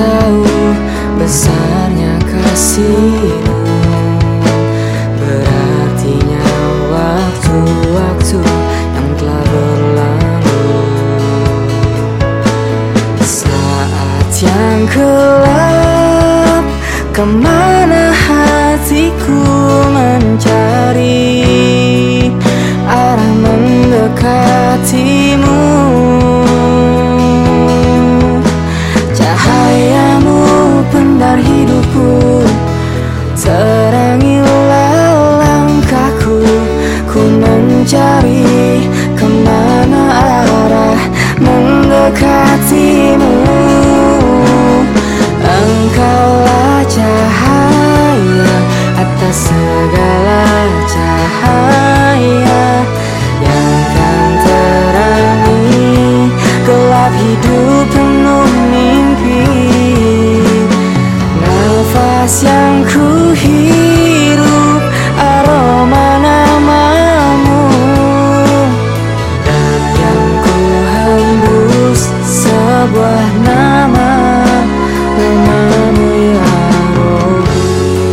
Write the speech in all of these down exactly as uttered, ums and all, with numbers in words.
tahu besarnya kasih-Mu, berartinya waktu-waktu yang telah berlalu. Saat yang gelap, kemana hatiku mencari arah mendekati-Mu. Cahayamu pendar hidupku, terangilah langkahku. Ku mencari kemana arah mendekati-Mu. Engkaulah cahaya atas segala cahaya yang kan terangi gelap hidup penuh mimpi. Nafas yang ku hirup aroma nama-Mu, dan yang ku hembus sebuah nama, nama-Mu ya Rabbi.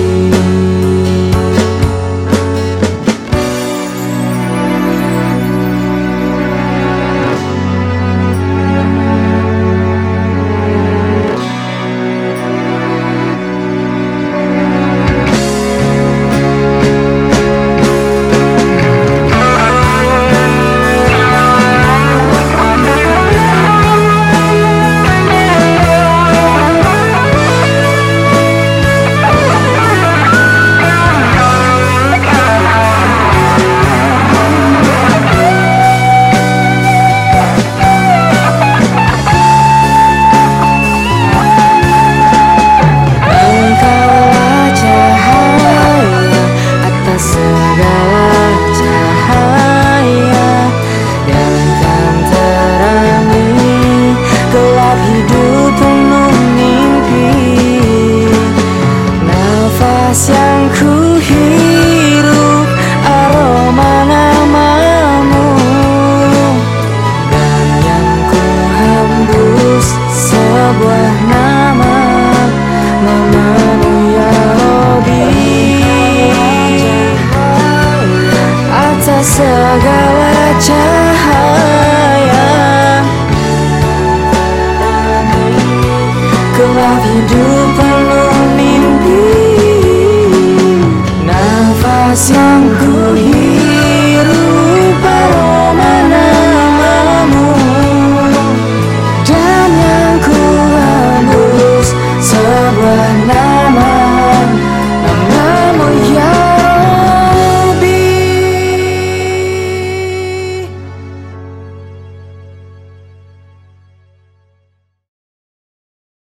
Yang ku hirup aroma nama-Mu, dan yang ku hembus sebuah nama, nama-Mu ya Rabbi. Atas segala cahaya gelap hidup penuh mimpi. Nafas yang ku